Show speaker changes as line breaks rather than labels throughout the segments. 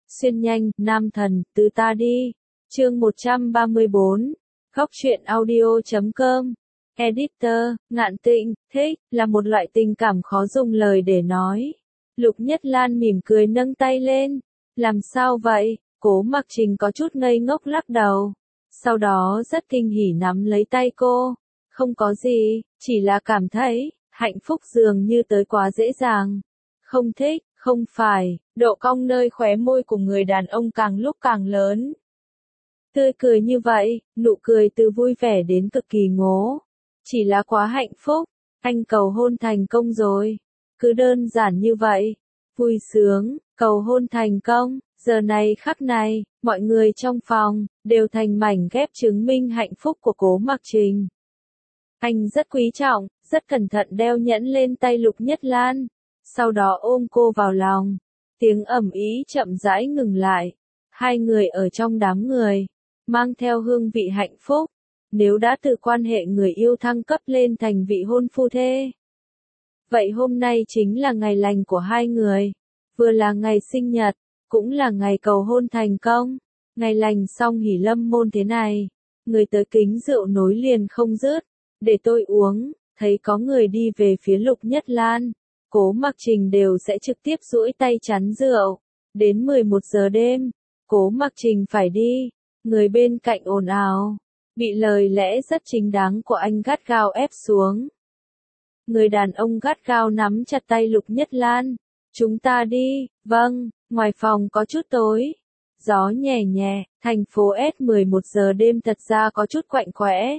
Xuyên nhanh, nam thần, từ ta đi. Chương 134. Góc truyện audio.com. Editor, Ngạn Tịnh, thích, là một loại tình cảm khó dùng lời để nói. Lục Nhất Lan mỉm cười nâng tay lên. Làm sao vậy? Cố Mặc Trình có chút ngây ngốc lắc đầu. Sau đó rất kinh hỉ nắm lấy tay cô. Không có gì, chỉ là cảm thấy, hạnh phúc dường như tới quá dễ dàng. Không thích, không phải, độ cong nơi khóe môi của người đàn ông càng lúc càng lớn. Tươi cười như vậy, nụ cười từ vui vẻ đến cực kỳ ngố. Chỉ là quá hạnh phúc, anh cầu hôn thành công rồi. Cứ đơn giản như vậy. Vui sướng, cầu hôn thành công, giờ này khắc này, mọi người trong phòng, đều thành mảnh ghép chứng minh hạnh phúc của Cố Mặc Trình. Anh rất quý trọng, rất cẩn thận đeo nhẫn lên tay Lục Nhất Lan. Sau đó ôm cô vào lòng. Tiếng ầm ĩ chậm rãi ngừng lại. Hai người ở trong đám người, mang theo hương vị hạnh phúc. Nếu đã từ quan hệ người yêu thăng cấp lên thành vị hôn phu thê, vậy hôm nay chính là ngày lành của hai người. Vừa là ngày sinh nhật, cũng là ngày cầu hôn thành công. Ngày lành xong hỉ lâm môn thế này, người tới kính rượu nối liền không dứt. Để tôi uống, thấy có người đi về phía Lục Nhất Lan. Cố Mặc Trình đều sẽ trực tiếp duỗi tay chắn rượu. Đến 11 giờ đêm, Cố Mặc Trình phải đi. Người bên cạnh ồn ào, bị lời lẽ rất chính đáng của anh gắt gao ép xuống. Người đàn ông gắt gao nắm chặt tay Lục Nhất Lan. Chúng ta đi, vâng, ngoài phòng có chút tối. Gió nhẹ nhẹ, thành phố S 11 giờ đêm thật ra có chút quạnh quẽ.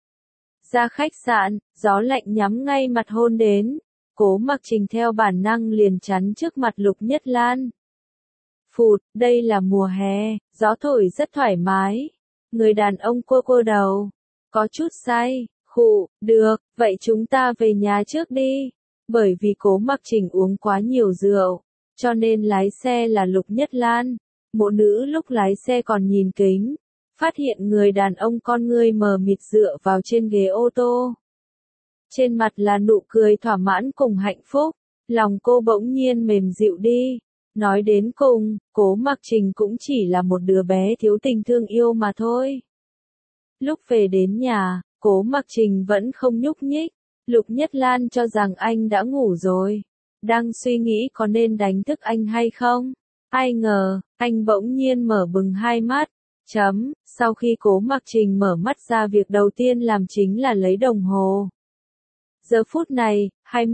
Ra khách sạn, gió lạnh nhắm ngay mặt hôn đến. Cố Mặc Trình theo bản năng liền chắn trước mặt Lục Nhất Lan. Phụt, đây là mùa hè, gió thổi rất thoải mái. Người đàn ông quơ quơ đầu. Có chút say, khụ, được, vậy chúng ta về nhà trước đi. Bởi vì Cố Mặc Trình uống quá nhiều rượu, cho nên lái xe là Lục Nhất Lan. Mộ nữ lúc lái xe còn nhìn kính, phát hiện người đàn ông con ngươi mờ mịt dựa vào trên ghế ô tô. Trên mặt là nụ cười thỏa mãn cùng hạnh phúc, lòng cô bỗng nhiên mềm dịu đi. Nói đến cùng, Cố Mặc Trình cũng chỉ là một đứa bé thiếu tình thương yêu mà thôi. Lúc về đến nhà, Cố Mặc Trình vẫn không nhúc nhích. Lục Nhất Lan cho rằng anh đã ngủ rồi. Đang suy nghĩ có nên đánh thức anh hay không. Ai ngờ, anh bỗng nhiên mở bừng hai mắt. Sau khi Cố Mặc Trình mở mắt ra việc đầu tiên làm chính là lấy đồng hồ. Giờ phút này,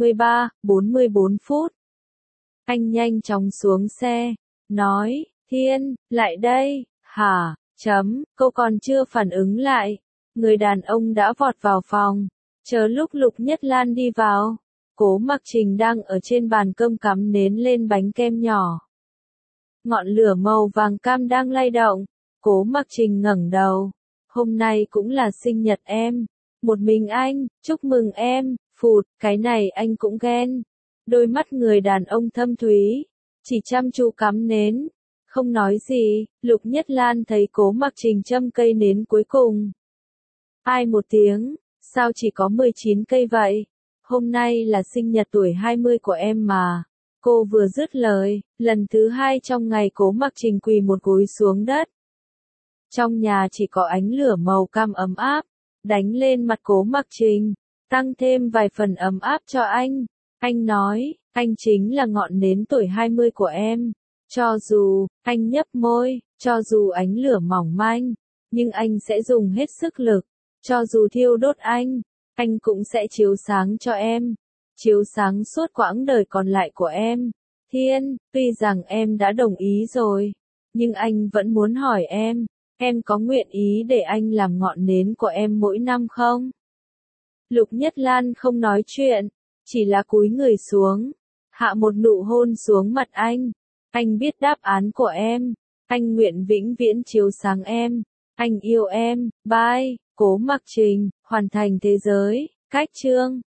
23:44 phút. Anh nhanh chóng xuống xe, nói, Thiên, lại đây, hả, cô còn chưa phản ứng lại. Người đàn ông đã vọt vào phòng, chờ lúc Lục Nhất Lan đi vào. Cố Mặc Trình đang ở trên bàn cơm cắm nến lên bánh kem nhỏ. Ngọn lửa màu vàng cam đang lay động. Cố Mặc Trình ngẩng đầu. Hôm nay cũng là sinh nhật em. Một mình anh, chúc mừng em. Phụt, cái này anh cũng ghen. Đôi mắt người đàn ông thâm thúy, chỉ chăm chú cắm nến, không nói gì. Lục Nhất Lan thấy Cố Mặc Trình châm cây nến cuối cùng. Ai một tiếng, sao chỉ có 19 cây vậy? Hôm nay là sinh nhật tuổi 20 của em mà. Cô vừa dứt lời, lần thứ hai trong ngày Cố Mặc Trình quỳ một gối xuống đất. Trong nhà chỉ có ánh lửa màu cam ấm áp, đánh lên mặt Cố Mặc Trình, tăng thêm vài phần ấm áp cho anh. Anh nói, anh chính là ngọn nến tuổi 20 của em. Cho dù, anh nhấp môi, cho dù ánh lửa mỏng manh, nhưng anh sẽ dùng hết sức lực. Cho dù thiêu đốt anh cũng sẽ chiếu sáng cho em. Chiếu sáng suốt quãng đời còn lại của em. Thiên, tuy rằng em đã đồng ý rồi, nhưng anh vẫn muốn hỏi em có nguyện ý để anh làm ngọn nến của em mỗi năm không? Lục Nhất Lan không nói chuyện, chỉ là cúi người xuống, hạ một nụ hôn xuống mặt anh. Anh biết đáp án của em, anh nguyện vĩnh viễn chiếu sáng em, anh yêu em, bye. Cố Mặc Trình, hoàn thành thế giới, cách chương.